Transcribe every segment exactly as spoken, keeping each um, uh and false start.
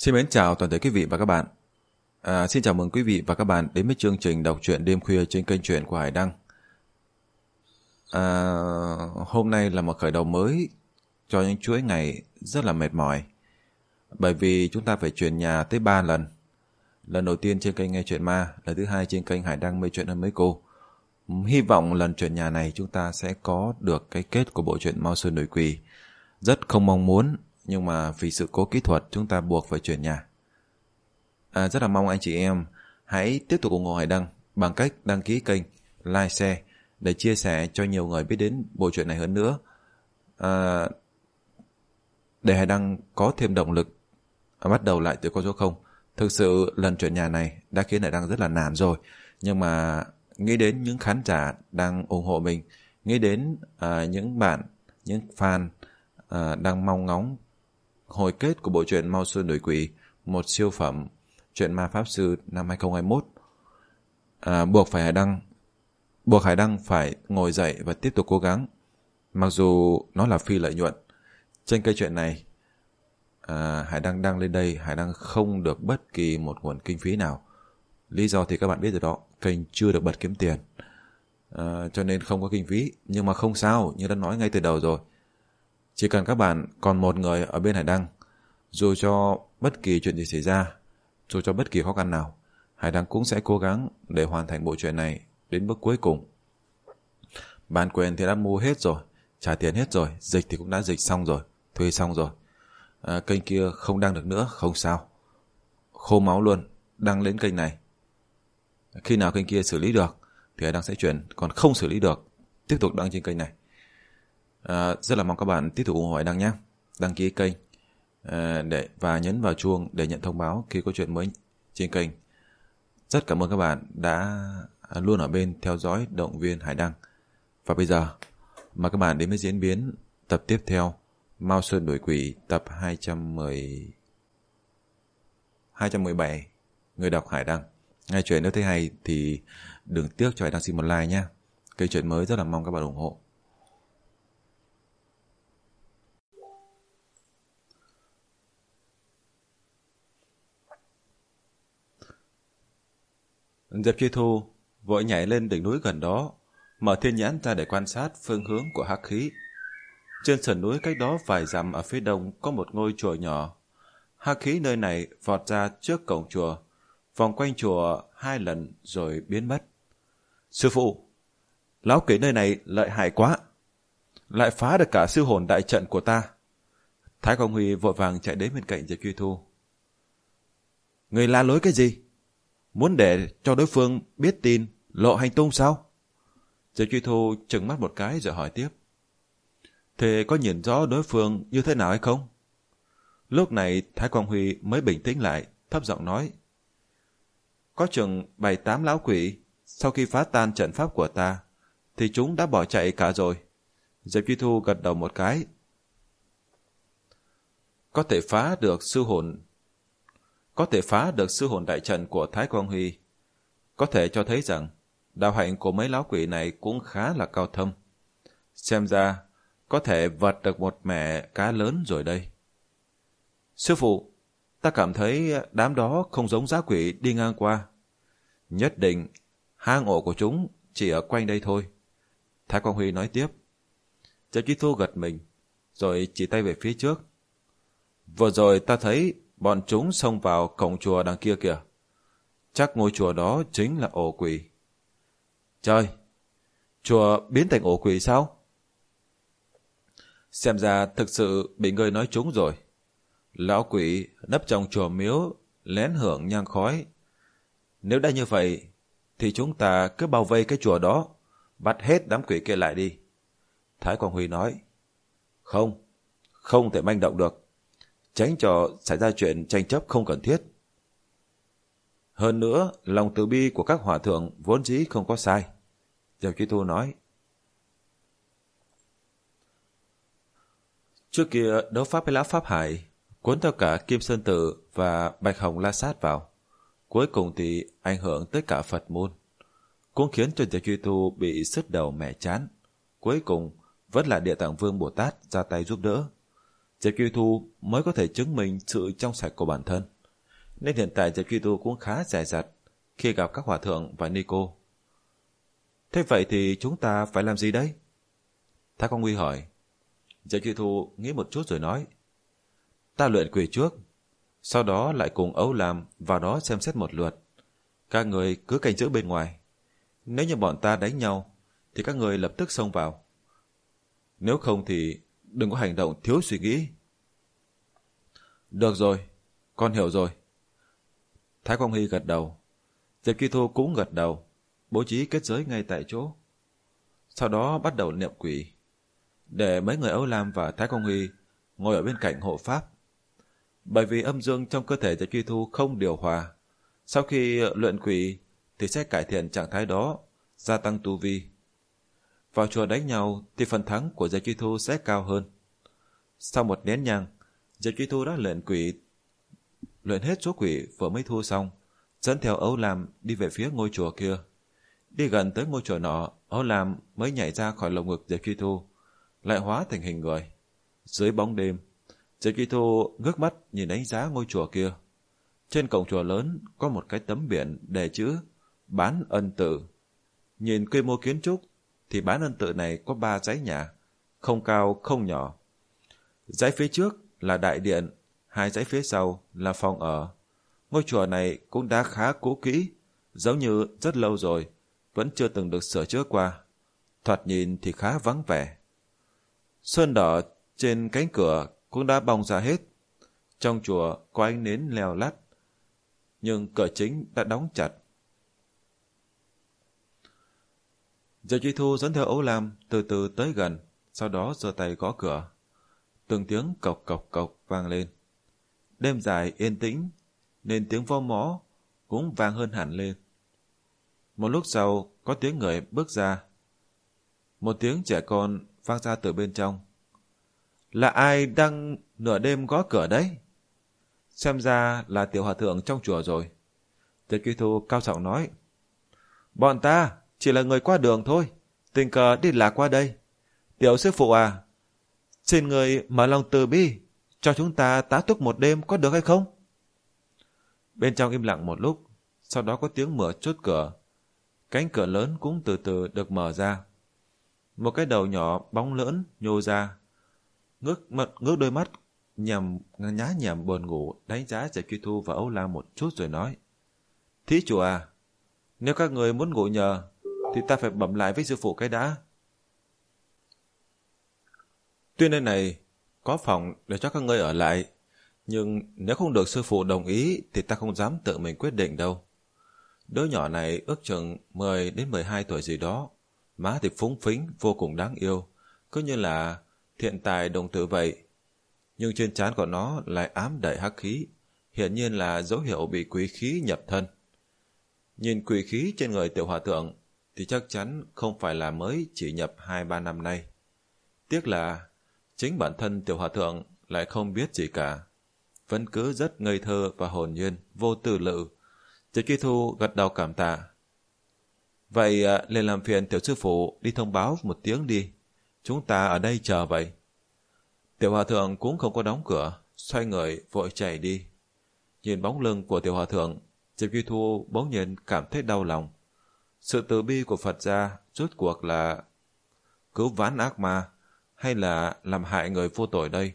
Xin mến chào toàn thể quý vị và các bạn. À, xin chào mừng quý vị và các bạn đến với chương trình đọc truyện đêm khuya trên kênh truyện của Hải Đăng. À, hôm nay là một khởi đầu mới cho những chuỗi ngày rất là mệt mỏi, bởi vì chúng ta phải chuyển nhà tới ba lần. Lần đầu tiên trên kênh Nghe Chuyện Ma, lần thứ hai trên kênh Hải Đăng Mê Chuyện Hơn Mấy Cô. Hy vọng lần chuyển nhà này chúng ta sẽ có được cái kết của bộ truyện Mao Sơn Đuổi Quỷ. Rất không mong muốn, nhưng mà vì sự cố kỹ thuật chúng ta buộc phải chuyển nhà. À, rất là mong anh chị em hãy tiếp tục ủng hộ Hải Đăng bằng cách đăng ký kênh, like, share để chia sẻ cho nhiều người biết đến bộ truyện này hơn nữa. À, để Hải Đăng có thêm động lực à, bắt đầu lại từ con số không. Thực sự lần chuyển nhà này đã khiến Hải Đăng rất là nản rồi, nhưng mà nghĩ đến những khán giả đang ủng hộ mình, nghĩ đến à, những bạn, những fan à, đang mong ngóng hồi kết của bộ truyện Mao Sơn Đuổi Quỷ, một siêu phẩm truyện ma pháp sư năm hai không hai mốt, à, buộc phải Hải Đăng buộc Hải Đăng phải ngồi dậy và tiếp tục cố gắng. Mặc dù nó là phi lợi nhuận, trên kênh truyện này à, Hải Đăng đăng lên đây, Hải Đăng không được bất kỳ một nguồn kinh phí nào. Lý do thì các bạn biết rồi đó, kênh chưa được bật kiếm tiền, à, cho nên không có kinh phí. Nhưng mà không sao, như đã nói ngay từ đầu rồi, chỉ cần các bạn còn một người ở bên Hải Đăng, dù cho bất kỳ chuyện gì xảy ra, dù cho bất kỳ khó khăn nào, Hải Đăng cũng sẽ cố gắng để hoàn thành bộ truyện này đến bước cuối cùng. Bản quyền thì đã mua hết rồi, trả tiền hết rồi, dịch thì cũng đã dịch xong rồi, thuê xong rồi. À, kênh kia không đăng được nữa, không sao, khô máu luôn, đăng lên kênh này. Khi nào kênh kia xử lý được thì Hải Đăng sẽ chuyển, còn không xử lý được tiếp tục đăng trên kênh này. À, rất là mong các bạn tiếp tục ủng hộ Hải Đăng nhé. Đăng ký kênh à, để và nhấn vào chuông để nhận thông báo khi có chuyện mới trên kênh. Rất cảm ơn các bạn đã luôn ở bên theo dõi, động viên Hải Đăng. Và bây giờ mời các bạn đến với diễn biến tập tiếp theo, Mao Sơn Đuổi Quỷ, tập hai trăm mười hai trăm mười bảy. Người đọc Hải Đăng. Nghe chuyện nếu thấy hay thì đừng tiếc cho Hải Đăng xin một like nhé. Kênh chuyện mới rất là mong các bạn ủng hộ. Diệp Chi Thu vội nhảy lên đỉnh núi gần đó, mở thiên nhãn ra để quan sát phương hướng của hắc khí. Trên sườn núi cách đó vài dặm ở phía đông có một ngôi chùa nhỏ. Hắc khí nơi này vọt ra trước cổng chùa, vòng quanh chùa hai lần rồi biến mất. Sư phụ, lão quỷ nơi này lợi hại quá, lại phá được cả sư hồn đại trận của ta. Thái Quang Huy vội vàng chạy đến bên cạnh Diệp Chi Thu. Người la lối cái gì? Muốn để cho đối phương biết tin, lộ hành tung sao? Diệp Chi Thu trừng mắt một cái rồi hỏi tiếp. Thế có nhìn rõ đối phương như thế nào hay không? Lúc này Thái Quang Huy mới bình tĩnh lại, thấp giọng nói. Có chừng bảy tám lão quỷ, sau khi phá tan trận pháp của ta, thì chúng đã bỏ chạy cả rồi. Diệp Chi Thu gật đầu một cái. Có thể phá được sư hồn Có thể phá được sư hồn đại trận của Thái Quang Huy, có thể cho thấy rằng đạo hạnh của mấy lão quỷ này cũng khá là cao thâm. Xem ra có thể vật được một mẻ cá lớn rồi đây. Sư phụ, ta cảm thấy đám đó không giống dã quỷ đi ngang qua. Nhất định hang ổ của chúng chỉ ở quanh đây thôi. Thái Quang Huy nói tiếp. Diệp Chi Thu gật mình, rồi chỉ tay về phía trước. Vừa rồi ta thấy bọn chúng xông vào cổng chùa đằng kia kìa. Chắc ngôi chùa đó chính là ổ quỷ. Trời, chùa biến thành ổ quỷ sao? Xem ra thực sự bị ngươi nói trúng rồi. Lão quỷ nấp trong chùa miếu, lén hưởng nhang khói. Nếu đã như vậy, thì chúng ta cứ bao vây cái chùa đó, bắt hết đám quỷ kia lại đi. Thái Quang Huy nói. Không, không thể manh động được, tránh cho xảy ra chuyện tranh chấp không cần thiết. Hơn nữa, lòng từ bi của các hòa thượng vốn dĩ không có sai. Diệp Chi Thu nói. Trước kia đấu pháp với lão Pháp Hải, cuốn theo cả Kim Sơn Tử và Bạch Hồng La Sát vào. Cuối cùng thì ảnh hưởng tới cả Phật môn, cũng khiến cho Diệp Chi Thu bị sứt đầu mẻ chán. Cuối cùng vẫn là Địa Tạng Vương Bồ Tát ra tay giúp đỡ. Diệp Kỳ Thu mới có thể chứng minh sự trong sạch của bản thân. Nên hiện tại Diệp Kỳ Thu cũng khá dè dặt khi gặp các hòa thượng và ni cô. Thế vậy thì chúng ta phải làm gì đấy? Thái Quang Huy hỏi. Diệp Kỳ Thu nghĩ một chút rồi nói. Ta luyện quỷ trước, sau đó lại cùng Âu Lam vào đó xem xét một lượt. Các người cứ canh giữ bên ngoài. Nếu như bọn ta đánh nhau thì các người lập tức xông vào. Nếu không thì đừng có hành động thiếu suy nghĩ. Được rồi, con hiểu rồi. Thái Quang Huy gật đầu. Diệp Kỳ Thu cũng gật đầu, bố trí kết giới ngay tại chỗ. Sau đó bắt đầu niệm quỷ, để mấy người Âu Lam và Thái Quang Huy ngồi ở bên cạnh hộ pháp. Bởi vì âm dương trong cơ thể Diệp Kỳ Thu không điều hòa, sau khi luyện quỷ thì sẽ cải thiện trạng thái đó, gia tăng tu vi. Vào chùa đánh nhau thì phần thắng của Diệp Kỳ Thu sẽ cao hơn. Sau một nén nhang, Diệp Kỳ Thu đã luyện quỷ, luyện hết số quỷ vừa mới thu xong, dẫn theo Âu Lam đi về phía ngôi chùa kia. Đi gần tới ngôi chùa nọ, Âu Lam mới nhảy ra khỏi lồng ngực Diệp Kỳ Thu, lại hóa thành hình người. Dưới bóng đêm, Diệp Kỳ Thu ngước mắt nhìn đánh giá ngôi chùa kia. Trên cổng chùa lớn có một cái tấm biển đề chữ Bán Ân Tự. Nhìn quy mô kiến trúc thì Bán Ân Tự này có ba dãy nhà, không cao không nhỏ. Dãy phía trước là đại điện, hai dãy phía sau là phòng ở. Ngôi chùa này cũng đã khá cũ kỹ, giống như rất lâu rồi, vẫn chưa từng được sửa chữa qua. Thoạt nhìn thì khá vắng vẻ. Sơn đỏ trên cánh cửa cũng đã bong ra hết. Trong chùa có ánh nến leo lắt, nhưng cửa chính đã đóng chặt. Diệp Kỳ Thu dẫn theo Âu Lam từ từ tới gần, sau đó giơ tay gõ cửa. Từng tiếng cộc cộc cộc vang lên. Đêm dài yên tĩnh, nên tiếng vo mõ cũng vang hơn hẳn lên. Một lúc sau có tiếng người bước ra. Một tiếng trẻ con vang ra từ bên trong. Là ai đang nửa đêm gõ cửa đấy? Xem ra là tiểu hòa thượng trong chùa rồi. Diệp Kỳ Thu cao giọng nói. Bọn ta chỉ là người qua đường thôi, tình cờ đi lạc qua đây. Tiểu sư phụ à, xin người mở lòng từ bi, cho chúng ta tá túc một đêm có được hay không? Bên trong im lặng một lúc, sau đó có tiếng mở chốt cửa. Cánh cửa lớn cũng từ từ được mở ra. Một cái đầu nhỏ bóng lỡn nhô ra, ngước, mật, ngước đôi mắt nhằm nhá nhảm buồn ngủ đánh giá Diệp Kỳ Thu và Âu Lam một chút rồi nói. Thí chủ à, nếu các người muốn ngủ nhờ thì ta phải bẩm lại với sư phụ cái đã. Tuy nơi này có phòng để cho các ngươi ở lại, nhưng nếu không được sư phụ đồng ý thì ta không dám tự mình quyết định đâu. Đứa nhỏ này ước chừng mười đến mười hai tuổi gì đó, má thì phúng phính vô cùng đáng yêu, cứ như là thiện tài đồng tử vậy. Nhưng trên trán của nó lại ám đầy hắc khí, hiển nhiên là dấu hiệu bị quỷ khí nhập thân. Nhìn quỷ khí trên người tiểu hòa thượng thì chắc chắn không phải là mới chỉ nhập hai ba năm nay. Tiếc là chính bản thân tiểu hòa thượng lại không biết gì cả, vẫn cứ rất ngây thơ và hồn nhiên, vô tư lự. Diệp Kỳ Thu gật đầu cảm tạ. Vậy lên làm phiền tiểu sư phụ đi thông báo một tiếng đi, chúng ta ở đây chờ vậy. Tiểu hòa thượng cũng không có đóng cửa, xoay người vội chạy đi. Nhìn bóng lưng của tiểu hòa thượng, Diệp Kỳ Thu bỗng nhiên cảm thấy đau lòng. Sự từ bi của Phật gia rốt cuộc là cứu vãn ác ma hay là làm hại người vô tội đây?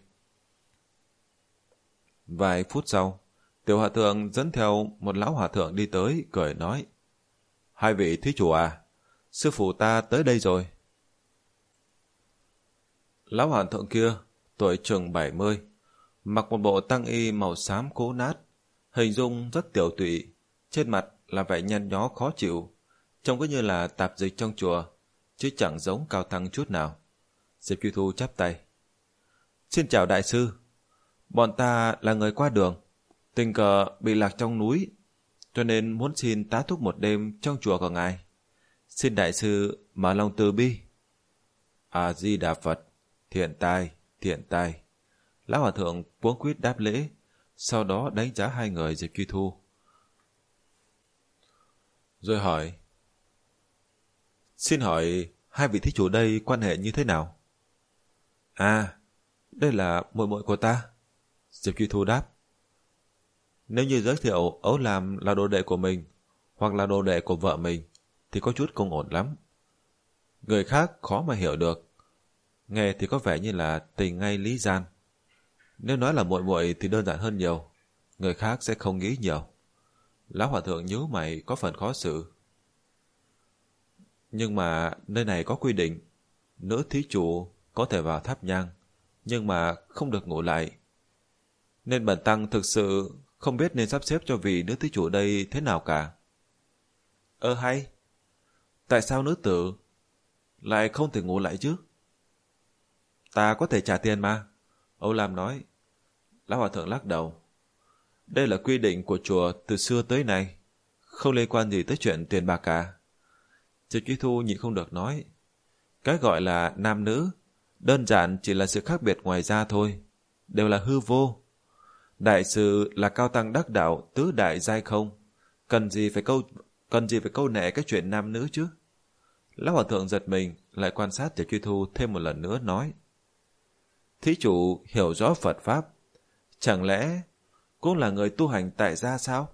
Vài phút sau, tiểu hòa thượng dẫn theo một lão hòa thượng đi tới, cười nói. Hai vị thí chủ à, sư phụ ta tới đây rồi. Lão hòa thượng kia, tuổi chừng bảy mươi, mặc một bộ tăng y màu xám cũ nát, hình dung rất tiểu tụy, trên mặt là vẻ nhăn nhó khó chịu, trông cứ như là tạp dịch trong chùa, chứ chẳng giống cao tăng chút nào. Diệp Kỳ Thu chắp tay. Xin chào đại sư, bọn ta là người qua đường, tình cờ bị lạc trong núi, cho nên muốn xin tá túc một đêm trong chùa của ngài. Xin đại sư mở lòng từ bi. A Di Đà Phật, thiện tai, thiện tai. Lão hòa thượng cuống quýt đáp lễ, sau đó đánh giá hai người Diệp Kỳ Thu, rồi hỏi. Xin hỏi hai vị thí chủ đây quan hệ như thế nào? À, Đây là muội muội của ta. Diệp Truy Thu đáp. Nếu như giới thiệu Ấu Lam là đồ đệ của mình, hoặc là đồ đệ của vợ mình, thì có chút không ổn lắm. Người khác khó mà hiểu được. Nghe thì có vẻ như là tình ngay lý gian. Nếu nói là muội muội thì đơn giản hơn nhiều. Người khác sẽ không nghĩ nhiều. Lão hòa thượng nhíu mày có phần khó xử. Nhưng mà nơi này có quy định, nữ thí chủ có thể vào tháp nhang, nhưng mà không được ngủ lại. Nên bần tăng thực sự không biết nên sắp xếp cho vị nữ thí chủ đây thế nào cả. Ơ hay, tại sao nữ tử lại không thể ngủ lại chứ? Ta có thể trả tiền mà, Âu Lam nói. Lão hòa thượng lắc đầu. Đây là quy định của chùa từ xưa tới nay, không liên quan gì tới chuyện tiền bạc cả. Diệp Truy Thu nhịn không được nói. Cái gọi là nam nữ, đơn giản chỉ là sự khác biệt ngoài ra thôi, đều là hư vô. Đại sự là cao tăng đắc đạo tứ đại giai không, cần gì phải câu cần gì phải câu nệ cái chuyện nam nữ chứ? Lão hòa thượng giật mình, lại quan sát Diệp Truy Thu thêm một lần nữa nói. Thí chủ hiểu rõ Phật Pháp, chẳng lẽ cũng là người tu hành tại gia sao?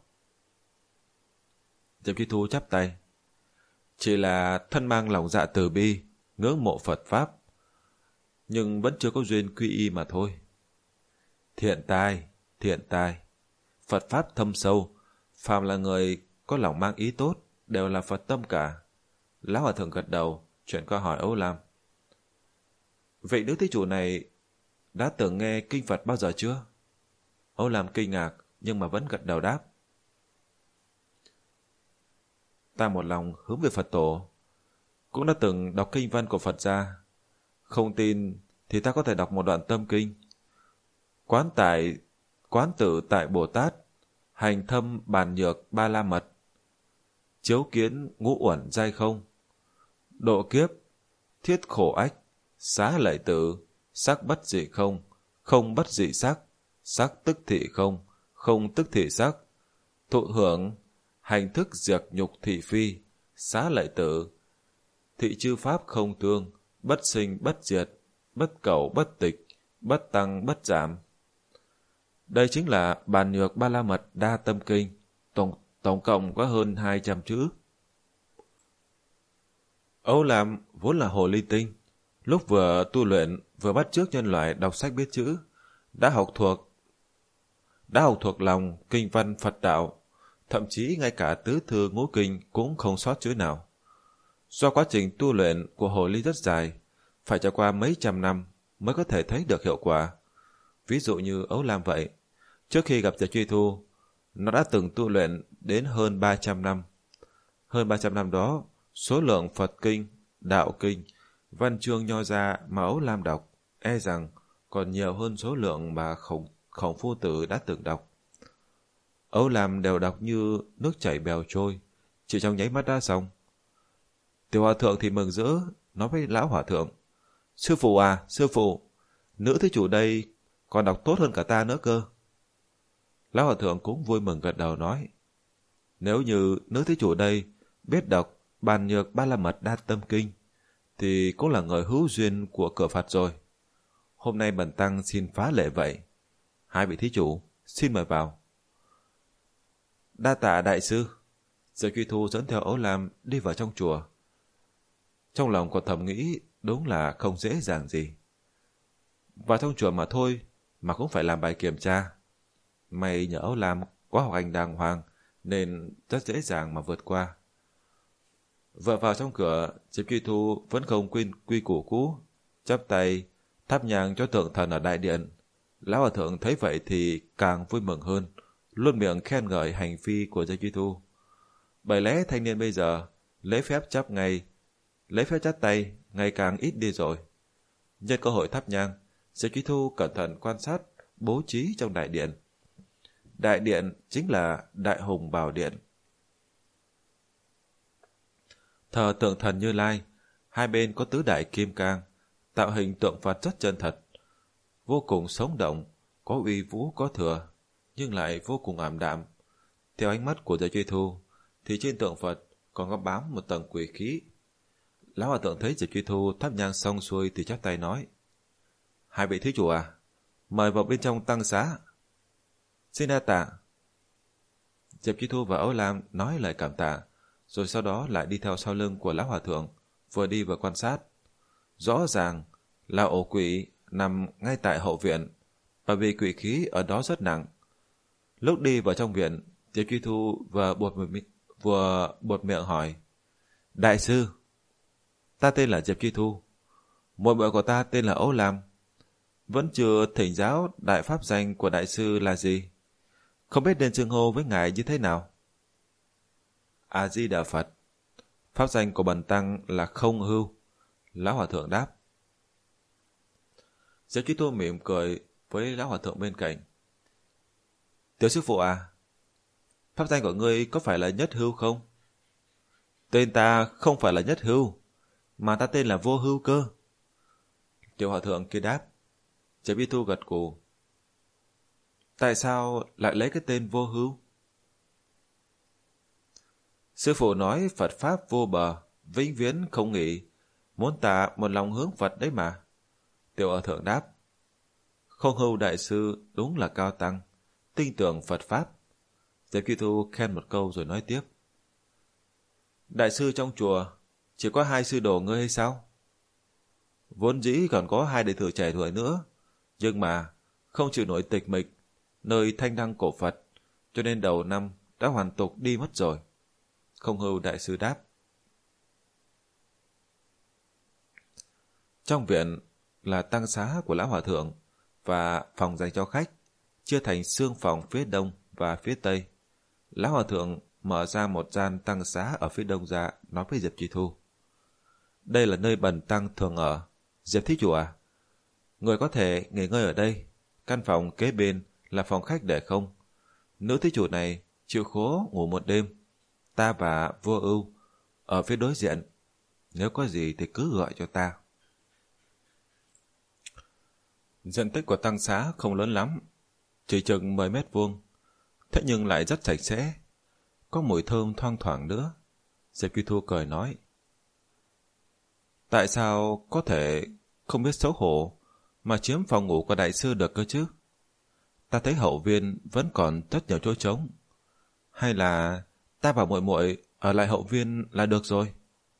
Diệp Truy Thu chắp tay. Chỉ là thân mang lòng dạ từ bi, ngưỡng mộ Phật Pháp, nhưng vẫn chưa có duyên quy y mà thôi. Thiện tai, thiện tai. Phật Pháp thâm sâu, phàm là người có lòng mang ý tốt, đều là Phật tâm cả. Lão hòa thượng gật đầu, chuyển qua hỏi Âu Lam. Vị nữ thí chủ này đã từng nghe kinh Phật bao giờ chưa? Âu Lam kinh ngạc, nhưng mà vẫn gật đầu đáp. Ta một lòng hướng về Phật tổ, cũng đã từng đọc kinh văn của Phật gia. Không tin thì ta có thể đọc một đoạn tâm kinh. Quán tại quán tự tại Bồ Tát, hành thâm bàn nhược ba la mật, chiếu kiến ngũ uẩn giai không, độ kiếp thiết khổ ách, xá lợi tử, sắc bất dị không, không bất dị sắc, sắc tức thị không, không tức thị sắc, thụ hưởng hành thức diệt nhục thị phi, xá lợi tử, thị chư pháp không tương, bất sinh bất diệt, bất cầu bất tịch, bất tăng bất giảm. Đây chính là bàn nhược ba la mật đa tâm kinh, tổng, tổng cộng có hơn hai trăm chữ. Âu Lam vốn là hồ ly tinh, lúc vừa tu luyện vừa bắt chước nhân loại đọc sách biết chữ, đã học thuộc đã học thuộc lòng kinh văn Phật đạo, thậm chí ngay cả tứ thư ngũ kinh cũng không sót chữ nào. Do quá trình tu luyện của hồ ly rất dài, phải trải qua mấy trăm năm mới có thể thấy được hiệu quả. Ví dụ như Âu Lam vậy, trước khi gặp Diệp Truy Thu, nó đã từng tu luyện đến hơn ba trăm năm. Hơn ba trăm năm đó, số lượng Phật kinh, đạo kinh, văn chương nho ra mà Âu Lam đọc, e rằng còn nhiều hơn số lượng mà khổng, khổng phu tử đã từng đọc. Âu Lam đều đọc như nước chảy bèo trôi, chỉ trong nháy mắt đã xong. Tiểu hòa thượng thì mừng rỡ, nói với lão hòa thượng. Sư phụ à, sư phụ, nữ thí chủ đây còn đọc tốt hơn cả ta nữa cơ. Lão hòa thượng cũng vui mừng gật đầu nói. Nếu như nữ thí chủ đây biết đọc bàn nhược ba la mật đa tâm kinh, thì cũng là người hữu duyên của cửa Phật rồi. Hôm nay bần tăng xin phá lệ vậy. Hai vị thí chủ, xin mời vào. Đa tạ đại sư. Diệp Truy Thu dẫn theo Ấu Lam đi vào trong chùa. Trong lòng của thầm nghĩ đúng là không dễ dàng gì. Vào trong chùa mà thôi mà cũng phải làm bài kiểm tra. May nhờ Ấu Lam có học hành đàng hoàng nên rất dễ dàng mà vượt qua. Vừa vào trong cửa, Diệp Truy Thu vẫn không quên quy củ cũ, chắp tay thắp nhang cho tượng thần ở đại điện. Lão hòa thượng thấy vậy thì càng vui mừng hơn, luôn miệng khen ngợi hành vi của Diệp Truy Thu. Bởi lẽ thanh niên bây giờ lễ phép chắp ngay, lễ phép chắp tay ngày càng ít đi rồi. Nhân cơ hội thắp nhang, Diệp Truy Thu cẩn thận quan sát bố trí trong đại điện. Đại điện chính là Đại Hùng Bảo Điện. Thờ tượng thần Như Lai, hai bên có tứ đại kim cang, tạo hình tượng Phật rất chân thật, vô cùng sống động, có uy vũ có thừa, nhưng lại vô cùng ảm đạm. Theo ánh mắt của Diệp Truy Thu, thì trên tượng Phật còn có bám một tầng quỷ khí. Lão hòa thượng thấy Diệp Truy Thu thắp nhang xong xuôi thì chắp tay nói: Hai vị thí chủ à, mời vào bên trong tăng xá. Xin đa tạ. Diệp Chi Thu và Âu Lam nói lời cảm tạ, rồi sau đó lại đi theo sau lưng của lão hòa thượng, vừa đi vừa quan sát. Rõ ràng là ổ quỷ nằm ngay tại hậu viện, bởi vì quỷ khí ở đó rất nặng. Lúc đi vào trong viện, Diệp Chi Thu vừa buột miệng, vừa buột miệng hỏi: Đại sư, ta tên là Diệp Chi Thu, muội muội của ta tên là Âu Lam, vẫn chưa thỉnh giáo đại pháp danh của đại sư là gì, không biết nên xưng hô với ngài như thế nào. A Di Đà Phật. Pháp danh của bần tăng là Không Hưu. Lão hòa thượng đáp. Diệp Chi Thu mỉm cười với lão hòa thượng bên cạnh. Tiểu sư phụ à, pháp danh của ngươi có phải là Nhất Hưu không? Tên ta không phải là Nhất Hưu, mà ta tên là Vô Hưu cơ. Tiểu hòa thượng kia đáp. Diệp Chi Thu gật gù. Tại sao lại lấy cái tên Vô Hưu? Sư phụ nói Phật Pháp vô bờ, vĩnh viễn không nghỉ, muốn ta một lòng hướng Phật đấy mà. Tiểu hòa thượng đáp. Không Hưu đại sư đúng là cao tăng, tin tưởng Phật Pháp. Diệp Chi Thu khen một câu rồi nói tiếp. Đại sư trong chùa chỉ có hai sư đồ ngươi hay sao? Vốn dĩ còn có hai đệ tử trẻ tuổi nữa, nhưng mà không chịu nổi tịch mịch nơi thanh đăng cổ Phật, cho nên đầu năm đã hoàn tục đi mất rồi. Không Hưu đại sư đáp. Trong viện là tăng xá của lão hòa thượng và phòng dành cho khách, chia thành xương phòng phía đông và phía tây. Lão hòa thượng mở ra một gian tăng xá ở phía đông ra, nói với Diệp Chi Thu. Đây là nơi bần tăng thường ở. Diệp thí chủ à, người có thể nghỉ ngơi ở đây. Căn phòng kế bên là phòng khách để không. Nữ thí chủ này chịu khổ ngủ một đêm. Ta và Vô Ưu ở phía đối diện. Nếu có gì thì cứ gọi cho ta. Diện tích của tăng xá không lớn lắm, chỉ chừng mười mét vuông, thế nhưng lại rất sạch sẽ, có mùi thơm thoang thoảng nữa. Diệp Chi Thu cười nói. Tại sao có thể không biết xấu hổ mà chiếm phòng ngủ của đại sư được cơ chứ? Ta thấy hậu viên vẫn còn rất nhiều chỗ trống. Hay là ta và muội muội ở lại hậu viên là được rồi?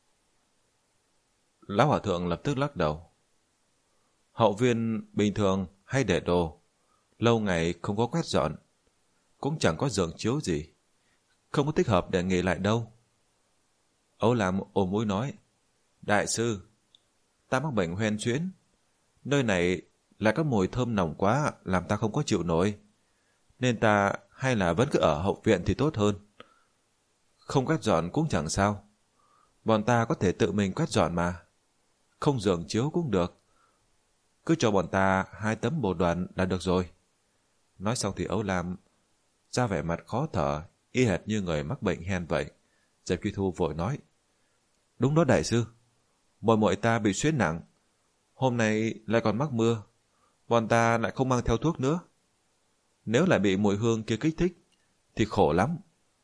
Lão hòa thượng lập tức lắc đầu. Hậu viên bình thường hay để đồ, lâu ngày không có quét dọn, cũng chẳng có giường chiếu gì, không có thích hợp để nghỉ lại đâu. Âu Lam ôm mũi nói. Đại sư, ta mắc bệnh hoen chuyến, nơi này lại có mùi thơm nồng quá làm ta không có chịu nổi, nên ta hay là vẫn cứ ở hậu viện thì tốt hơn. Không quét dọn cũng chẳng sao, bọn ta có thể tự mình quét dọn mà. Không giường chiếu cũng được, cứ cho bọn ta hai tấm bồ đoàn là được rồi. Nói xong thì Âu Lam ra vẻ mặt khó thở, y hệt như người mắc bệnh hen vậy. Diệp Chi Thu vội nói. Đúng đó đại sư, muội muội ta bị suyễn nặng, hôm nay lại còn mắc mưa, bọn ta lại không mang theo thuốc nữa. Nếu lại bị mùi hương kia kích thích thì khổ lắm.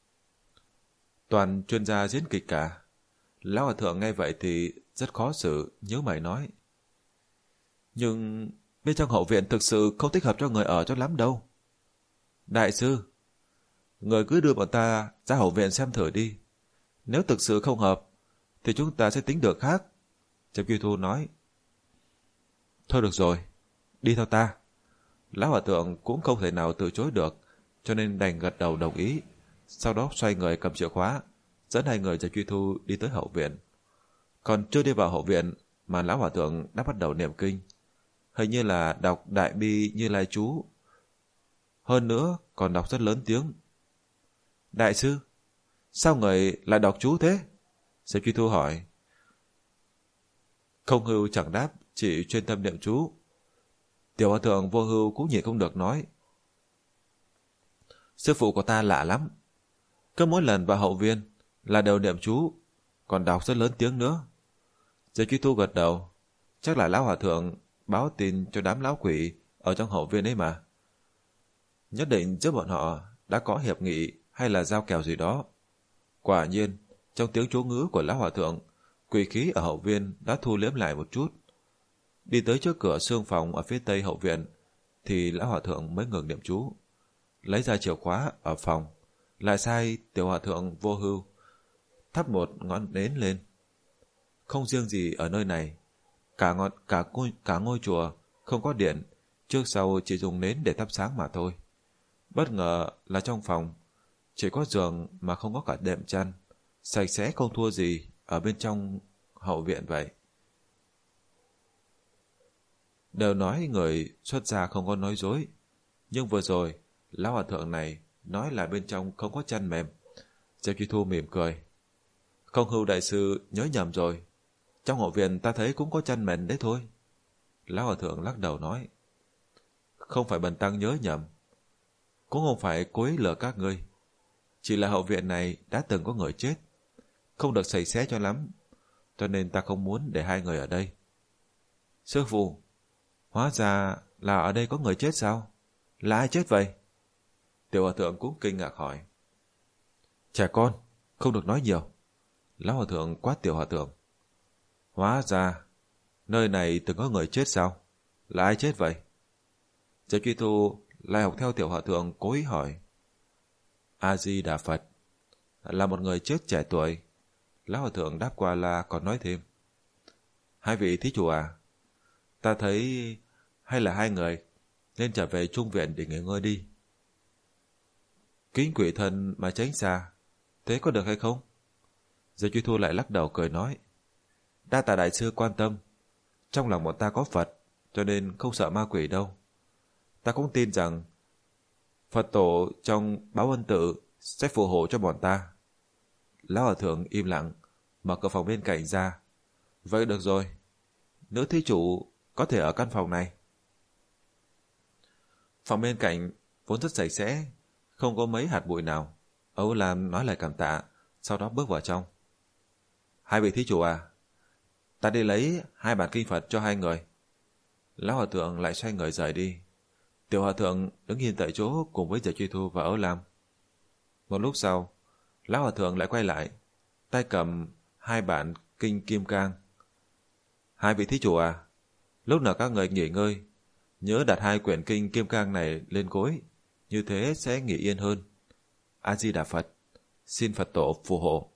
Toàn chuyên gia diễn kịch cả. Lão hòa thượng nghe vậy thì rất khó xử, nhíu mày nói. Nhưng bên trong hậu viện thực sự không thích hợp cho người ở cho lắm đâu. Đại sư, người cứ đưa bọn ta ra hậu viện xem thử đi. Nếu thực sự không hợp thì chúng ta sẽ tính được khác. Diệp Chi Thu nói. Thôi được rồi, đi theo ta. Lão hòa thượng cũng không thể nào từ chối được, cho nên đành gật đầu đồng ý. Sau đó xoay người cầm chìa khóa, dẫn hai người Diệp Chi Thu đi tới hậu viện. Còn chưa đi vào hậu viện mà lão hòa thượng đã bắt đầu niệm kinh, hình như là đọc Đại Bi Như Lai chú, hơn nữa còn đọc rất lớn tiếng. Đại sư, sao người lại đọc chú thế? Diệp Chi Thu hỏi. Không Hưu chẳng đáp, chỉ chuyên tâm niệm chú. Tiểu hòa thượng Vô Hưu cũng nhịn không được nói. Sư phụ của ta lạ lắm, cứ mỗi lần vào hậu viên là đều niệm chú, còn đọc rất lớn tiếng nữa. Diệp Chi Thu gật đầu. Chắc là lão hòa thượng báo tin cho đám lão quỷ ở trong hậu viên ấy mà. Nhất định giữa bọn họ đã có hiệp nghị hay là giao kèo gì đó. Quả nhiên, trong tiếng chú ngữ của lão hòa thượng, quỷ khí ở hậu viên đã thu liếm lại một chút. Đi tới trước cửa xương phòng ở phía tây hậu viện, thì lão hòa thượng mới ngừng niệm chú. Lấy ra chìa khóa ở phòng, lại sai tiểu hòa thượng Vô Hưu thắp một ngọn nến lên. Không riêng gì ở nơi này, cả ngọn cả ngôi, cả ngôi chùa không có điện, trước sau chỉ dùng nến để thắp sáng mà thôi. Bất ngờ là trong phòng chỉ có giường mà không có cả đệm chăn, sạch sẽ không thua gì ở bên trong hậu viện vậy. Đều nói người xuất gia không có nói dối, nhưng vừa rồi lão hòa thượng này nói là bên trong không có chăn mềm. Diệp Truy Thu mỉm cười. Không Hưu đại sư nhớ nhầm rồi, trong hậu viện ta thấy cũng có chăn mền đấy thôi. Lão hòa thượng lắc đầu nói. Không phải bần tăng nhớ nhầm, cũng không phải cố ý lừa các ngươi, chỉ là hậu viện này đã từng có người chết, không được sạch sẽ cho lắm, cho nên ta không muốn để hai người ở đây. Sư phụ, hóa ra là ở đây có người chết sao? Là ai chết vậy? Tiểu hòa thượng cũng kinh ngạc hỏi. Trẻ con, không được nói nhiều. Lão hòa thượng quát tiểu hòa thượng. Hóa ra nơi này từng có người chết sao? Là ai chết vậy? Diệp Truy Thu lại học theo tiểu hòa thượng cố ý hỏi. A Di Đà Phật, là một người chết trẻ tuổi. Lão hòa thượng đáp qua là còn nói thêm. Hai vị thí chủ à, ta thấy hay là hai người nên trở về trung viện để nghỉ ngơi đi. Kính quỷ thần mà tránh xa, thế có được hay không? Diệp Truy Thu lại lắc đầu cười nói. Đa tạ đại sư quan tâm, trong lòng bọn ta có Phật, cho nên không sợ ma quỷ đâu. Ta cũng tin rằng Phật tổ trong Báo Ân Tự sẽ phù hộ cho bọn ta. Lão hòa thượng im lặng, mở cửa phòng bên cạnh ra. Vậy được rồi, nữ thí chủ có thể ở căn phòng này. Phòng bên cạnh vốn rất sạch sẽ, không có mấy hạt bụi nào. Âu Lam nói lời cảm tạ, sau đó bước vào trong. Hai vị thí chủ à, ta đi lấy hai bản kinh Phật cho hai người. Lão hòa thượng lại xoay người rời đi. Tiểu hòa thượng đứng yên tại chỗ cùng với Diệp Truy Thu và Âu Lam. Một lúc sau, lão hòa thượng lại quay lại, tay cầm hai bản kinh Kim Cang. Hai vị thí chủ à, lúc nào các người nghỉ ngơi, nhớ đặt hai quyển kinh Kim Cang này lên gối, như thế sẽ nghỉ yên hơn. A Di Đà Phật, xin Phật tổ phù hộ.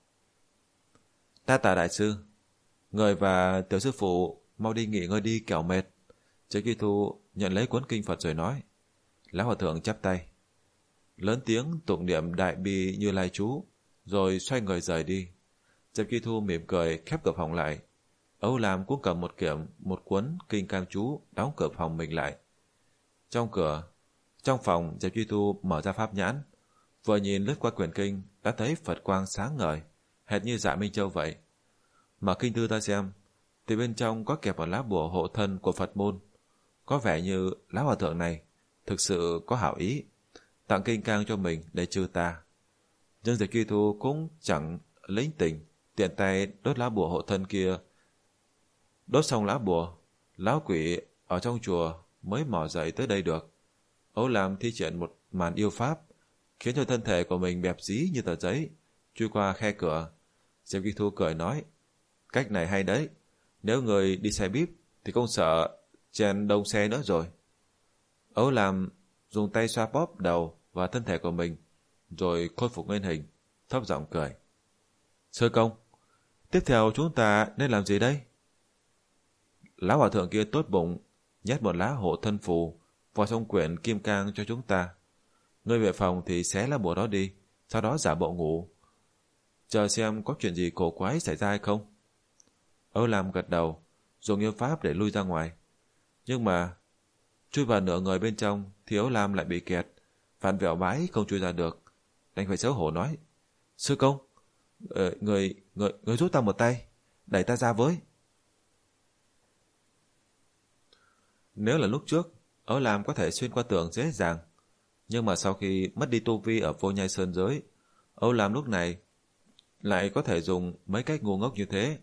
Đa tạ đại sư, người và tiểu sư phụ mau đi nghỉ ngơi đi kẻo mệt. Diệp Truy Thu nhận lấy cuốn kinh Phật rồi nói. Lão hòa thượng chắp tay, lớn tiếng tụng niệm đại bi Như Lai chú, rồi xoay người rời đi. Diệp Truy Thu mỉm cười khép cửa phòng lại. Âu Lam cũng cầm một kiểm một cuốn kinh Cang chú, đóng cửa phòng mình lại. Trong cửa, trong phòng, Diệp Truy Thu mở ra pháp nhãn, vừa nhìn lướt qua quyển kinh đã thấy Phật quang sáng ngời, hệt như Dạ Minh Châu vậy. Mở kinh thư ta xem, thì bên trong có kẹp một lá bùa hộ thân của Phật môn. Có vẻ như lão hòa thượng này thực sự có hảo ý, tặng kinh Cang cho mình để trừ tà. Nhưng Diệp Truy Thu cũng chẳng lĩnh tình, tiện tay đốt lá bùa hộ thân kia. Đốt xong lá bùa, lão quỷ ở trong chùa mới mò dậy tới đây được. Âu Lam thi triển một màn yêu pháp, khiến cho thân thể của mình bẹp dí như tờ giấy, chui qua khe cửa. Diệp Truy Thu cười nói, cách này hay đấy, nếu người đi xe bíp thì không sợ chen đông xe nữa rồi. Âu Lam dùng tay xoa bóp đầu và thân thể của mình, rồi khôi phục nguyên hình, thấp giọng cười. Sư công, tiếp theo chúng ta nên làm gì đây? Lão hòa thượng kia tốt bụng, nhét một lá hộ thân phù vào trong quyển Kim Cang cho chúng ta. Ngươi về phòng thì xé lá bùa đó đi, sau đó giả bộ ngủ, chờ xem có chuyện gì cổ quái xảy ra hay không. Âu Lam gật đầu, dùng yêu pháp để lui ra ngoài. Nhưng mà chui vào nửa người bên trong thì Âu Lam lại bị kẹt, phản vẹo mãi không chui ra được, đành phải xấu hổ nói. Sư công, ờ, người, người, người giúp ta một tay, đẩy ta ra với. Nếu là lúc trước, Âu Lam có thể xuyên qua tường dễ dàng, nhưng mà sau khi mất đi tu vi ở Vô Nhai Sơn giới, Âu Lam lúc này lại có thể dùng mấy cách ngu ngốc như thế.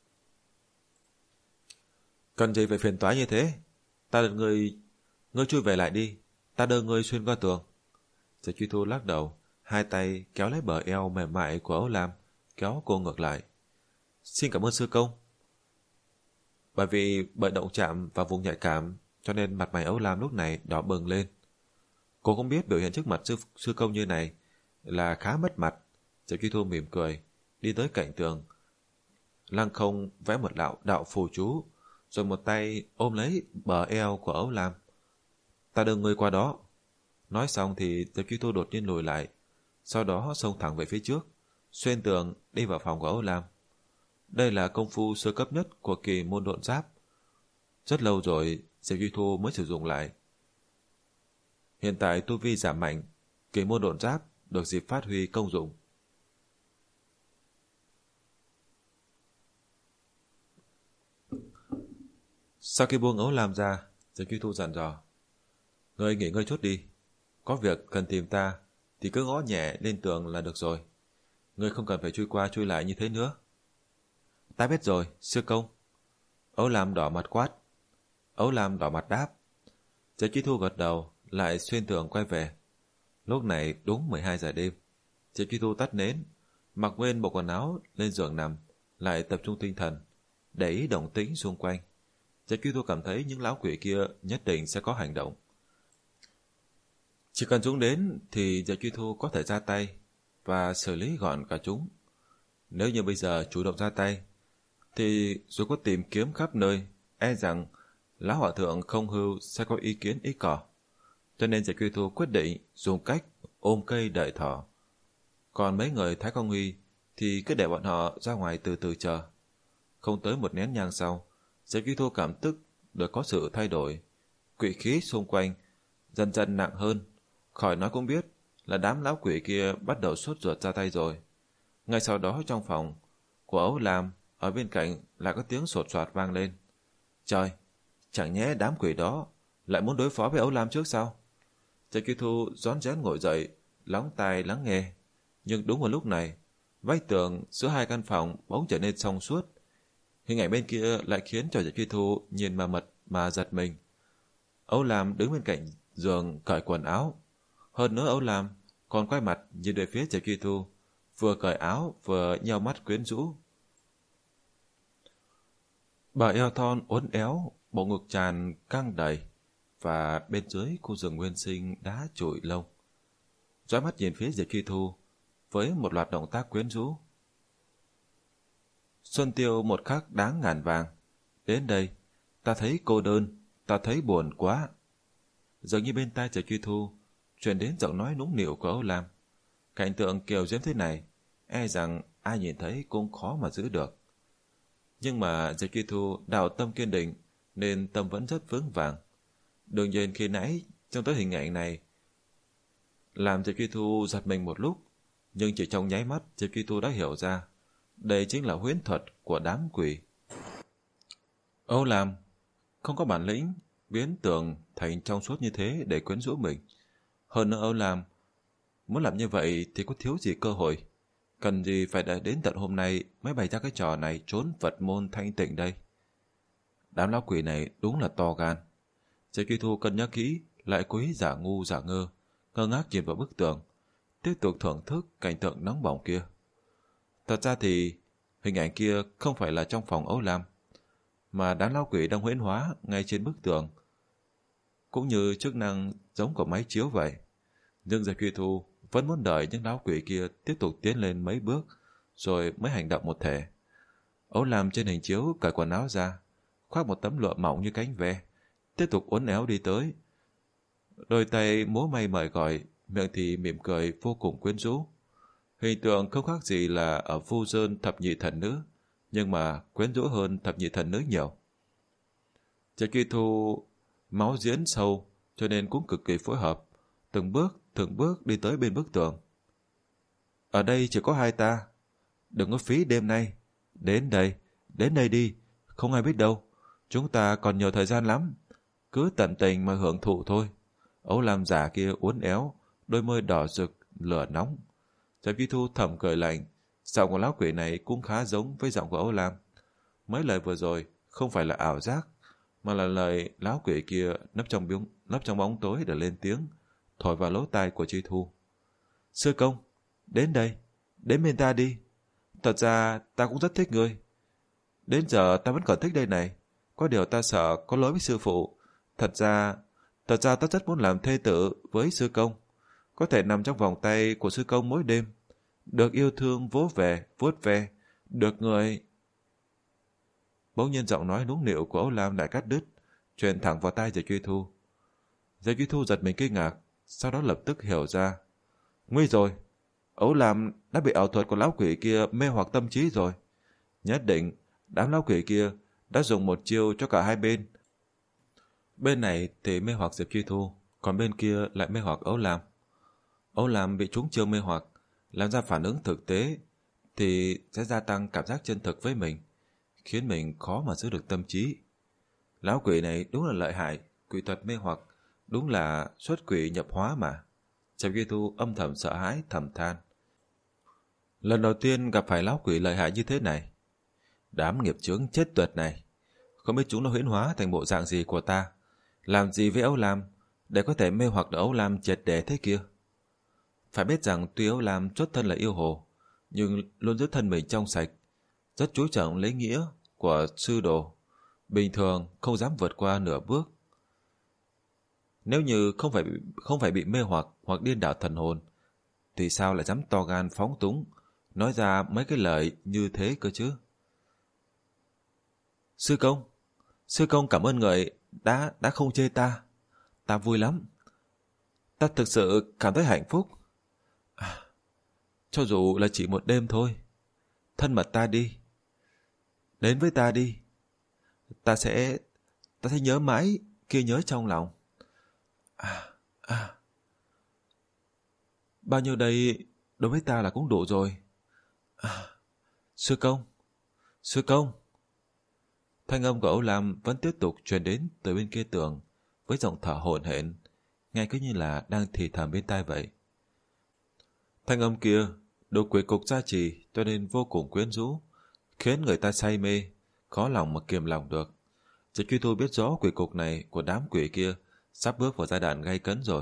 Cần gì phải phiền toái như thế? Ta đợi người, ngươi chui về lại đi, ta đưa ngươi xuyên qua tường. Diệp Truy Thu lắc đầu, hai tay kéo lấy bờ eo mềm mại của Âu Lam, kéo cô ngược lại. Xin cảm ơn sư công. Bởi vì bởi động chạm vào vùng nhạy cảm, cho nên mặt mày Âu Lam lúc này đỏ bừng lên. Cô cũng biết biểu hiện trước mặt sư, sư công như này là khá mất mặt. Diệp Chi Thu mỉm cười, đi tới cạnh tường, lăng không vẽ một đạo đạo phù chú, rồi một tay ôm lấy bờ eo của Âu Lam. Ta đưa ngươi qua đó. Nói xong thì Diệp Chi Thu đột nhiên lùi lại, sau đó xông thẳng về phía trước, xuyên tường đi vào phòng của Âu Lam. Đây là công phu sơ cấp nhất của kỳ môn độn giáp. Rất lâu rồi Diệp Chi Thu mới sử dụng lại. Hiện tại tu vi giảm mạnh, kỳ môn độn giáp được dịp phát huy công dụng. Sau khi buông Âu Lam ra, Diệp Chi Thu dặn dò: ngươi nghỉ ngơi chút đi, có việc cần tìm ta thì cứ gõ nhẹ lên tường là được rồi. Ngươi không cần phải chui qua chui lại như thế nữa. Ta biết rồi, sư công. Âu Lam đỏ mặt quát. Âu Lam đỏ mặt đáp. Diệp Chi Thu gật đầu, lại xuyên tường quay về. Lúc này đúng mười hai giờ đêm. Diệp Chi Thu tắt nến, mặc nguyên bộ quần áo lên giường nằm, lại tập trung tinh thần, để ý động tĩnh xung quanh. Diệp Chi Thu cảm thấy những lão quỷ kia nhất định sẽ có hành động. Chỉ cần chúng đến thì Diệp Chi Thu có thể ra tay và xử lý gọn cả chúng. Nếu như bây giờ chủ động ra tay thì dù có tìm kiếm khắp nơi, e rằng lão hòa thượng không hưu sẽ có ý kiến ý cỏ. Cho nên Diệp Chi Thu quyết định dùng cách ôm cây đợi thỏ. Còn mấy người Thái Công Huy thì cứ để bọn họ ra ngoài từ từ chờ. Không tới một nén nhang sau, Diệp Chi Thu cảm tức được có sự thay đổi. Quỷ khí xung quanh dần dần nặng hơn. Khỏi nói cũng biết là đám lão quỷ kia bắt đầu sốt ruột ra tay rồi. Ngay sau đó trong phòng của Âu Lam, ở bên cạnh lại có tiếng sột soạt vang lên. Trời, chẳng nhẽ đám quỷ đó lại muốn đối phó với Âu Lam trước sao? Diệp Chi Thu rón rén ngồi dậy, lắng tai lắng nghe. Nhưng đúng vào lúc này, vách tường giữa hai căn phòng bỗng trở nên trong suốt. Hình ảnh bên kia lại khiến cho Diệp Chi Thu nhìn mà mật mà giật mình. Âu Lam đứng bên cạnh giường cởi quần áo. Hơn nữa Âu Lam còn quay mặt nhìn về phía Diệp Chi Thu, vừa cởi áo vừa nheo mắt quyến rũ. Bà eo thon uốn éo, bộ ngực tràn căng đầy, và bên dưới khu rừng nguyên sinh đá trụi lông. Dõi mắt nhìn phía Diệp Chi Thu với một loạt động tác quyến rũ. Xuân tiêu một khắc đáng ngàn vàng. Đến đây, ta thấy cô đơn, ta thấy buồn quá. Dường như bên tai Diệp Chi Thu truyền đến giọng nói nũng nịu của Âu Lam. Cảnh tượng kiều diễm thế này, e rằng ai nhìn thấy cũng khó mà giữ được. Nhưng mà Diệp Chi Thu đạo tâm kiên định, nên tâm vẫn rất vững vàng. Đương nhiên khi nãy trong tới hình ảnh này làm Diệp Chi Thu giật mình một lúc, nhưng chỉ trong nháy mắt Diệp Chi Thu đã hiểu ra đây chính là huyễn thuật của đám quỷ. Âu Lam không có bản lĩnh biến tường thành trong suốt như thế để quyến rũ mình. Hơn nữa Âu Lam muốn làm như vậy thì có thiếu gì cơ hội. Cần gì phải đợi đến tận hôm nay mới bày ra cái trò này trốn Phật môn thanh tịnh đây. Đám lão quỷ này đúng là to gan. Diệp Chi Thu cân nhắc kỹ, lại cố ý giả ngu giả ngơ, ngơ ngác nhìn vào bức tường, tiếp tục thưởng thức cảnh tượng nóng bỏng kia. Thật ra thì hình ảnh kia không phải là trong phòng Âu Lam, mà đám lão quỷ đang huyễn hóa ngay trên bức tường, cũng như chức năng giống của máy chiếu vậy. Nhưng Diệp Chi Thu vẫn muốn đợi những lão quỷ kia tiếp tục tiến lên mấy bước rồi mới hành động một thể. Âu Lam trên hình chiếu cởi quần áo ra, khoác một tấm lụa mỏng như cánh ve, tiếp tục uốn éo đi tới. Đôi tay múa may mời gọi, miệng thì mỉm cười vô cùng quyến rũ. Hình tượng không khác gì là ở Vu Sơn thập nhị thần nữ, nhưng mà quyến rũ hơn thập nhị thần nữ nhiều. Diệp Chi Thu máu diễn sâu, cho nên cũng cực kỳ phối hợp, từng bước từng bước đi tới bên bức tường. Ở đây chỉ có hai ta, đừng có phí đêm nay. Đến đây, đến đây đi, không ai biết đâu, chúng ta còn nhiều thời gian lắm, cứ tận tình mà hưởng thụ thôi. Âu Lam giả kia uốn éo, đôi môi đỏ rực lửa nóng. Diệp Chi Thu thầm cười lạnh, giọng của lão quỷ này cũng khá giống với giọng của Âu Lam. Mấy lời vừa rồi không phải là ảo giác, mà là lời lão quỷ kia nấp trong bóng, nấp trong bóng tối để lên tiếng, thổi vào lỗ tai của Chi Thu. Sư công, đến đây, đến bên ta đi. Thật ra ta cũng rất thích ngươi. Đến giờ ta vẫn còn thích đây này. Có điều ta sợ có lỗi với sư phụ. Thật ra, thật ra ta rất muốn làm thê tử với sư công. Có thể nằm trong vòng tay của sư công mỗi đêm. Được yêu thương vỗ về, vuốt ve. Được người... Bỗng nhiên giọng nói nũng nịu của Âu Lam lại cắt đứt, truyền thẳng vào tai Diệp Truy Thu. Diệp Truy Thu giật mình kinh ngạc, sau đó lập tức hiểu ra. Nguy rồi, Âu Lam đã bị ảo thuật của lão quỷ kia mê hoặc tâm trí rồi. Nhất định, đám lão quỷ kia đã dùng một chiêu cho cả hai bên. Bên này thì mê hoặc Diệp Truy Thu, còn bên kia lại mê hoặc Âu Lam. Âu Lam bị trúng chiêu mê hoặc, làm ra phản ứng thực tế, thì sẽ gia tăng cảm giác chân thực với mình, khiến mình khó mà giữ được tâm trí. Lão quỷ này đúng là lợi hại, quỷ thuật mê hoặc, đúng là xuất quỷ nhập hóa mà. Diệp Truy Thu âm thầm sợ hãi, thầm than. Lần đầu tiên gặp phải lão quỷ lợi hại như thế này. Đám nghiệp chướng chết tuệt này, không biết chúng nó huyễn hóa thành bộ dạng gì của ta, làm gì với Âu Lam để có thể mê hoặc được Âu Lam triệt để thế kia. Phải biết rằng tuy Âu Lam xuất thân là yêu hồ, nhưng luôn giữ thân mình trong sạch, rất chú trọng lấy nghĩa của sư đồ, bình thường không dám vượt qua nửa bước. Nếu như không phải không phải bị mê hoặc hoặc điên đảo thần hồn, thì sao lại dám to gan phóng túng, nói ra mấy cái lời như thế cơ chứ? Sư công, sư công cảm ơn người đã đã không chê ta, ta vui lắm, ta thực sự cảm thấy hạnh phúc. À, cho dù là chỉ một đêm thôi, thân mật ta đi, đến với ta đi, ta sẽ ta sẽ nhớ mãi kia nhớ trong lòng. À, à. Bao nhiêu đây đối với ta là cũng đủ rồi. À, sư công, sư công. Thanh âm của Âu Lam vẫn tiếp tục truyền đến từ bên kia tường với giọng thở hổn hển, nghe cứ như là đang thì thầm bên tai vậy. Thanh âm kia được quỷ cục gia trì cho nên vô cùng quyến rũ, khiến người ta say mê, khó lòng mà kiềm lòng được. Diệp Truy Thu biết rõ quỷ cục này của đám quỷ kia sắp bước vào giai đoạn gay cấn rồi.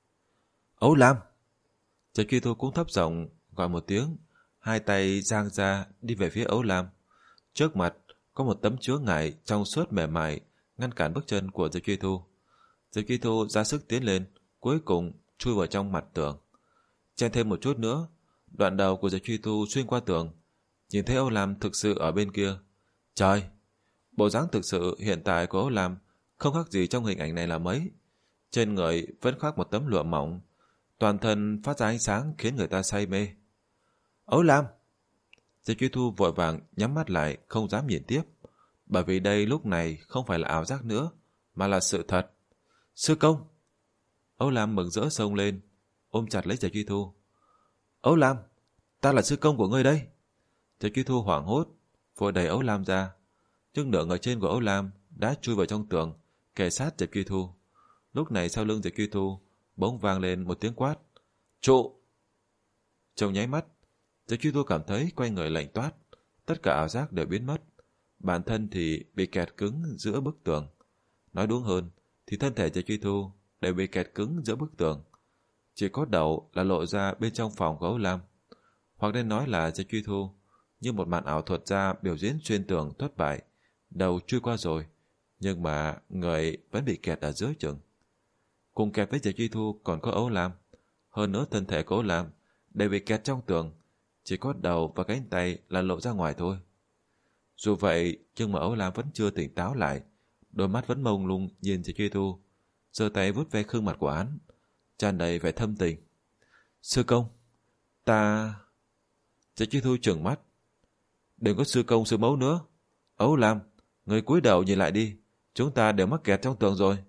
Âu Lam! Diệp Truy Thu cũng thấp giọng gọi một tiếng, hai tay giang ra đi về phía Âu Lam. Trước mặt có một tấm chướng ngại trong suốt mềm mại ngăn cản bước chân của Diệp Truy Thu. Diệp Truy Thu ra sức tiến lên, cuối cùng chui vào trong mặt tường. Chen thêm một chút nữa, đoạn đầu của Diệp Truy Thu xuyên qua tường, nhìn thấy Âu Lam thực sự ở bên kia. Trời! Bộ dáng thực sự hiện tại của Âu Lam không khác gì trong hình ảnh này là mấy. Trên người vẫn khoác một tấm lụa mỏng, toàn thân phát ra ánh sáng khiến người ta say mê. Âu Lam! Diệp Truy Thu vội vàng nhắm mắt lại, không dám nhìn tiếp, bởi vì đây lúc này không phải là ảo giác nữa, mà là sự thật. Sư công! Âu Lam mừng rỡ xông lên, ôm chặt lấy Diệp Truy Thu. Âu Lam! Ta là sư công của ngươi đây! Diệp Truy Thu hoảng hốt, vội đẩy Âu Lam ra, nhưng nửa người trên của Âu Lam đã chui vào trong tường, kề sát Diệp Truy Thu. Lúc này sau lưng Diệp Truy Thu bỗng vang lên một tiếng quát. Trụ! Trong nháy mắt, Diệp Truy Thu cảm thấy quay người lạnh toát, tất cả ảo giác đều biến mất, bản thân thì bị kẹt cứng giữa bức tường. Nói đúng hơn, thì thân thể Diệp Truy Thu đều bị kẹt cứng giữa bức tường. Chỉ có đầu là lộ ra bên trong phòng của Âu Lam. Hoặc nên nói là Diệp Truy Thu như một màn ảo thuật ra biểu diễn xuyên tường thất bại, đầu chui qua rồi, nhưng mà người vẫn bị kẹt ở dưới chừng. Cùng kẹt với Diệp Truy Thu còn có Âu Lam, hơn nữa thân thể của Âu Lam đều bị kẹt trong tường, chỉ có đầu và cánh tay là lộ ra ngoài thôi. Dù vậy, nhưng mà Âu Lam vẫn chưa tỉnh táo lại, đôi mắt vẫn mông lung nhìn Diệp Truy Thu, giơ tay vuốt ve gương mặt của hắn, tràn đầy vẻ thâm tình. Sư công, ta... Diệp Truy Thu trừng mắt. Đừng có sư công sư mẫu nữa. Âu Lam, người cúi đầu nhìn lại đi, chúng ta đều mắc kẹt trong tường rồi.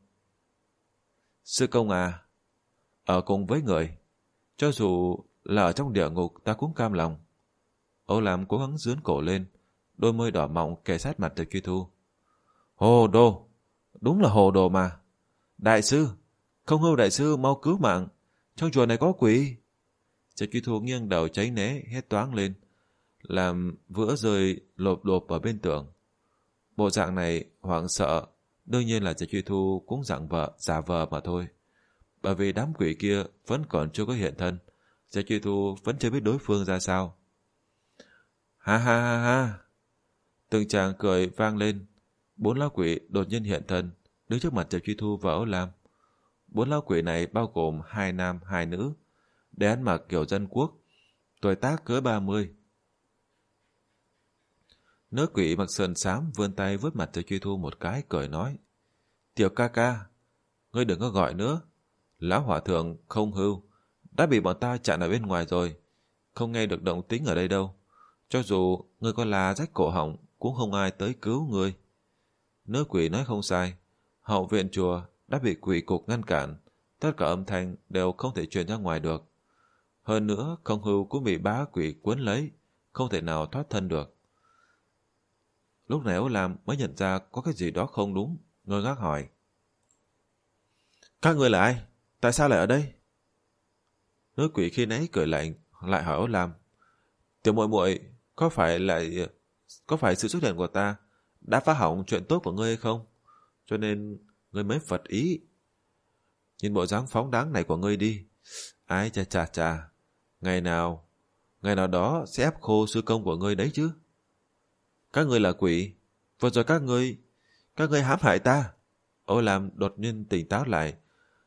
Sư công à, ở cùng với người, cho dù là ở trong địa ngục ta cũng cam lòng. Âu Lam cố gắng dướn cổ lên, đôi môi đỏ mọng kề sát mặt Diệp Truy Thu. Hồ đồ, đúng là hồ đồ mà. Đại sư, không hưu đại sư mau cứu mạng, trong chùa này có quỷ. Diệp Truy Thu nghiêng đầu tránh né, hét toáng lên, làm vữa rơi lộp độp ở bên tường. Bộ dạng này hoảng sợ, đương nhiên là Diệp Truy Thu cũng dạng vợ, giả vờ mà thôi. Bởi vì đám quỷ kia vẫn còn chưa có hiện thân, Diệp Truy Thu vẫn chưa biết đối phương ra sao. Ha ha ha ha! Từng chàng cười vang lên, Bốn lão quỷ đột nhiên hiện thân, đứng trước mặt Diệp Truy Thu và Âu Lam. Bốn lão quỷ này bao gồm hai nam, hai nữ, để ăn mặc kiểu dân quốc, tuổi tác cỡ ba mươi. Nữ quỷ mặc sườn xám vươn tay vuốt mặt Diệp Truy Thu một cái, cười nói: Tiểu ca ca, ngươi đừng có gọi nữa. Lão hòa thượng Không Hưu đã bị bọn ta chặn ở bên ngoài rồi, không nghe được động tĩnh ở đây đâu. Cho dù ngươi có là rách cổ họng, cũng không ai tới cứu ngươi. Nữ quỷ nói không sai, hậu viện chùa đã bị quỷ cục ngăn cản, tất cả âm thanh đều không thể truyền ra ngoài được. Hơn nữa, Không Hưu cũng bị bá quỷ cuốn lấy, không thể nào thoát thân được. Lúc này Âu Lam mới nhận ra có cái gì đó không đúng, ngơ ngác hỏi: Các ngươi là ai? Tại sao lại ở đây? Nữ quỷ khi nãy cười lạnh, lại hỏi Âu Lam: Tiểu muội muội, có phải lại có phải sự xuất hiện của ta đã phá hỏng chuyện tốt của ngươi hay không? Cho nên ngươi mới phật ý. Nhìn bộ dáng phóng đáng này của ngươi đi. Ái chà chà chà, ngày nào, ngày nào đó sẽ ép khô sư công của ngươi đấy chứ. Các ngươi là quỷ, vừa rồi các ngươi, các ngươi hãm hại ta. Âu Lam đột nhiên tỉnh táo lại,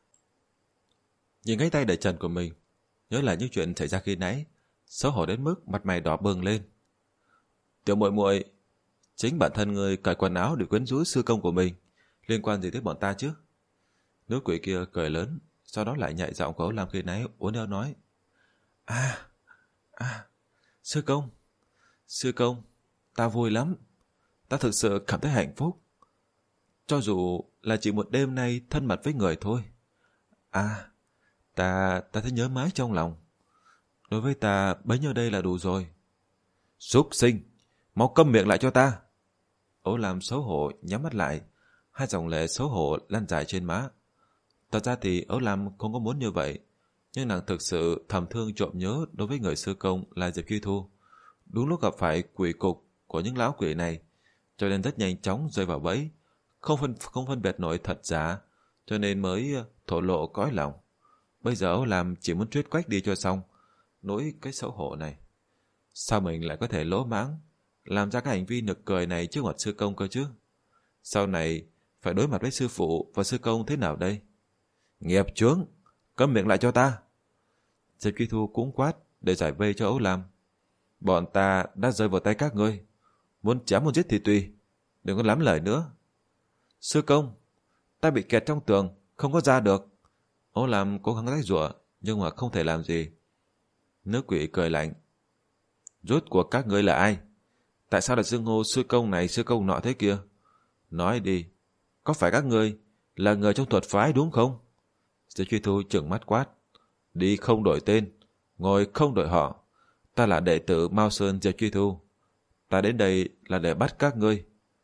nhìn cái tay để trần của mình, nhớ lại những chuyện xảy ra khi nãy, xấu hổ đến mức mặt mày đỏ bừng lên. Tiểu muội muội, chính bản thân người cởi quần áo để quyến rũ sư công của mình, liên quan gì tới bọn ta chứ? Nữ quỷ kia cười lớn, sau đó lại nhạy giọng của Âu Lam khi nãy uốn éo nói: À, à, sư công, sư công, ta vui lắm, ta thực sự cảm thấy hạnh phúc, cho dù là chỉ một đêm nay thân mật với người thôi. À, ta, ta thấy nhớ mãi trong lòng. Đối với ta bấy nhiêu đây là đủ rồi. Súc sinh, mau câm miệng lại cho ta. Âu Lam xấu hổ nhắm mắt lại, hai dòng lệ xấu hổ lan dài trên má. Thật ra thì Âu Lam không có muốn như vậy, nhưng nàng thực sự thầm thương trộm nhớ đối với người sư công là Diệp Truy Thu. Đúng lúc gặp phải quỷ cục của những lão quỷ này, cho nên rất nhanh chóng rơi vào bẫy, không phân không phân biệt nổi thật giả, cho nên mới thổ lộ cõi lòng. Bây giờ Âu Lam chỉ muốn truyết quách đi cho xong nỗi cái xấu hổ này. Sao mình lại có thể lỗ mãng làm ra cái hành vi nực cười này trước mặt sư công cơ chứ? Sau này phải đối mặt với sư phụ và sư công thế nào đây? Nghiệp chướng, câm miệng lại cho ta. Diệp Truy Thu cũng quát để giải vây cho Âu Lam. Bọn ta đã rơi vào tay các ngươi, muốn chém muốn giết thì tùy, đừng có lắm lời nữa. Sư công, ta bị kẹt trong tường, không có ra được. Âu Lam cố gắng tách giụa, nhưng mà không thể làm gì. Nữ quỷ cười lạnh: Rốt cuộc các ngươi là ai? Tại sao lại xưng hô sư công này sư công nọ thế kia? Nói đi, có phải các ngươi là người trong thuật phái đúng không? Diệp Truy Thu trừng mắt quát: Đi không đổi tên, ngồi không đổi họ. Ta là đệ tử Mao Sơn Diệp Truy Thu. Ta đến đây là để bắt các ngươi.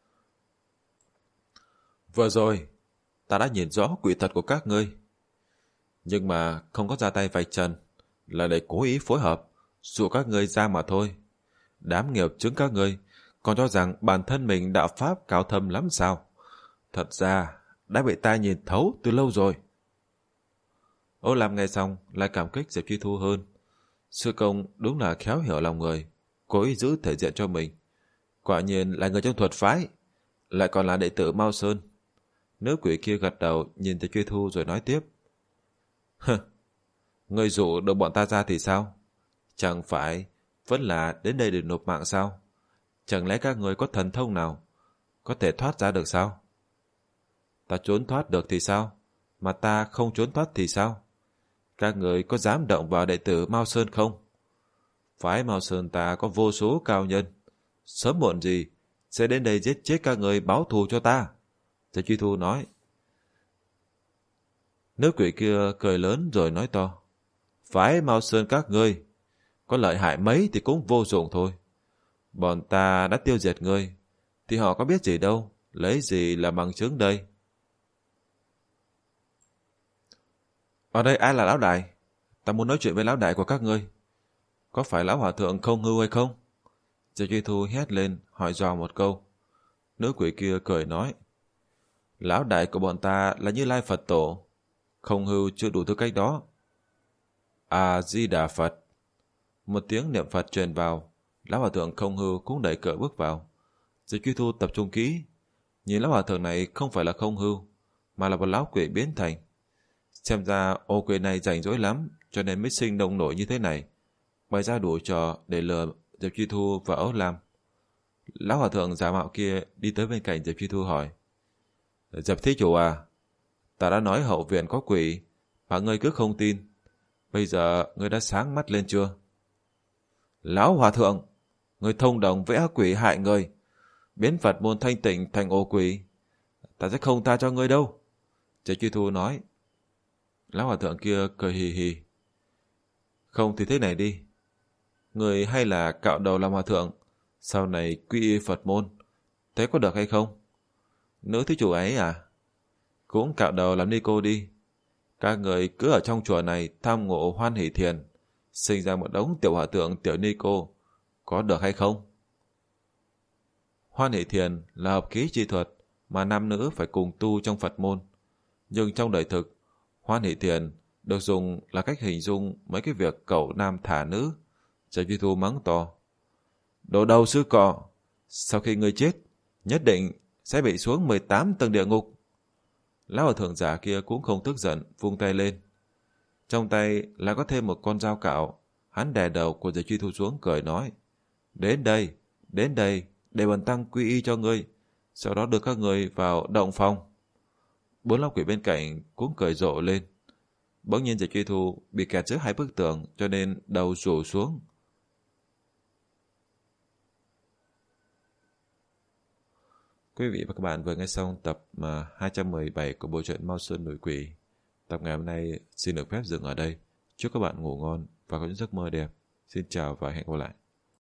Vừa rồi, ta đã nhìn rõ quỷ thật của các ngươi, nhưng mà không có ra tay vạch trần, là để cố ý phối hợp dụ các ngươi ra mà thôi. Đám nghiệp chứng các ngươi còn cho rằng bản thân mình đạo pháp cao thâm lắm sao? Thật ra đã bị ta nhìn thấu từ lâu rồi. Âu Lam nghe xong lại cảm kích Diệp Truy Thu hơn. Sư công đúng là khéo hiểu lòng người, cố ý giữ thể diện cho mình. Quả nhiên là người trong thuật phái, lại còn là đệ tử Mao Sơn. Nữ quỷ kia gật đầu nhìn Diệp Truy Thu rồi nói tiếp: Hừ, người dụ được bọn ta ra thì sao? Chẳng phải vẫn là đến đây để nộp mạng sao? Chẳng lẽ các người có thần thông nào có thể thoát ra được sao? Ta trốn thoát được thì sao? Mà ta không trốn thoát thì sao? Các người có dám động vào đệ tử Mao Sơn không? Phái Mao Sơn ta có vô số cao nhân, sớm muộn gì sẽ đến đây giết chết các người báo thù cho ta. Diệp Truy Thu nói. Nữ quỷ kia cười lớn rồi nói to: Phái Mao Sơn các ngươi có lợi hại mấy thì cũng vô dụng thôi. Bọn ta đã tiêu diệt ngươi thì họ có biết gì đâu, lấy gì là bằng chứng đây? Ở đây ai là lão đại? Ta muốn nói chuyện với lão đại của các ngươi. Có phải lão hòa thượng Không Hưu hay không? Diệp Truy Thu hét lên hỏi dò một câu. Nữ quỷ kia cười nói: Lão đại của bọn ta là Như Lai Phật Tổ, Không Hưu chưa đủ tư cách đó. A-di-đà Phật. Một tiếng niệm Phật truyền vào, lão hòa thượng Không Hưu cũng đẩy cửa bước vào. Diệp Truy Thu tập trung kỹ, Nhìn lão hòa thượng này không phải là không hưu, mà là một lão quỷ biến thành. Xem ra ô quỷ này rảnh rỗi lắm, cho nên mới sinh nông nổi như thế này. Bày ra đủ trò để lừa Diệp Truy Thu và Ấu Lam. Lão hòa thượng giả mạo kia đi tới bên cạnh Diệp Truy Thu hỏi. Diệp thí chủ à, ta đã nói hậu viện có quỷ, mà ngươi cứ không tin. Bây giờ ngươi đã sáng mắt lên chưa? Lão hòa thượng, ngươi thông đồng vẽ quỷ hại người, biến Phật môn thanh tịnh thành ô quỷ. Ta sẽ không tha cho ngươi đâu. Diệp Truy Thu nói. Lão hòa thượng kia cười hì hì. Không thì thế này đi. Người hay là cạo đầu làm hòa thượng, sau này quy y Phật môn, thế có được hay không? Nữ thí chủ ấy à? Cũng cạo đầu làm ni cô đi. Các người cứ ở trong chùa này tham ngộ hoan hỷ thiền, sinh ra một đống tiểu hòa thượng tiểu ni cô, có được hay không? Hoan hỷ thiền là hợp ký chi thuật mà nam nữ phải cùng tu trong Phật môn. Nhưng trong đời thực, hoan hỷ thiền được dùng là cách hình dung mấy cái việc cậu nam thả nữ. Trần Duy Thu mắng to. Đồ đầu sư cọ, sau khi ngươi chết, nhất định sẽ bị xuống mười tám tầng địa ngục. Lão hòa thượng giả kia cũng không tức giận, vung tay lên. Trong tay là có thêm một con dao cạo. Hắn đè đầu của Diệp Truy Thu xuống cười nói. Đến đây, đến đây, để bần tăng quy y cho ngươi, sau đó đưa các ngươi vào động phòng. Bốn lão quỷ bên cạnh cũng cười rộ lên. Bỗng nhiên Diệp Truy Thu bị kẹt giữa hai bức tường, cho nên đầu rủ xuống. Quý vị và các bạn vừa nghe xong tập hai trăm mười bảy của bộ truyện Mao Sơn Nổi Quỷ. Tập ngày hôm nay xin được phép dừng ở đây. Chúc các bạn ngủ ngon và có những giấc mơ đẹp. Xin chào và hẹn gặp lại.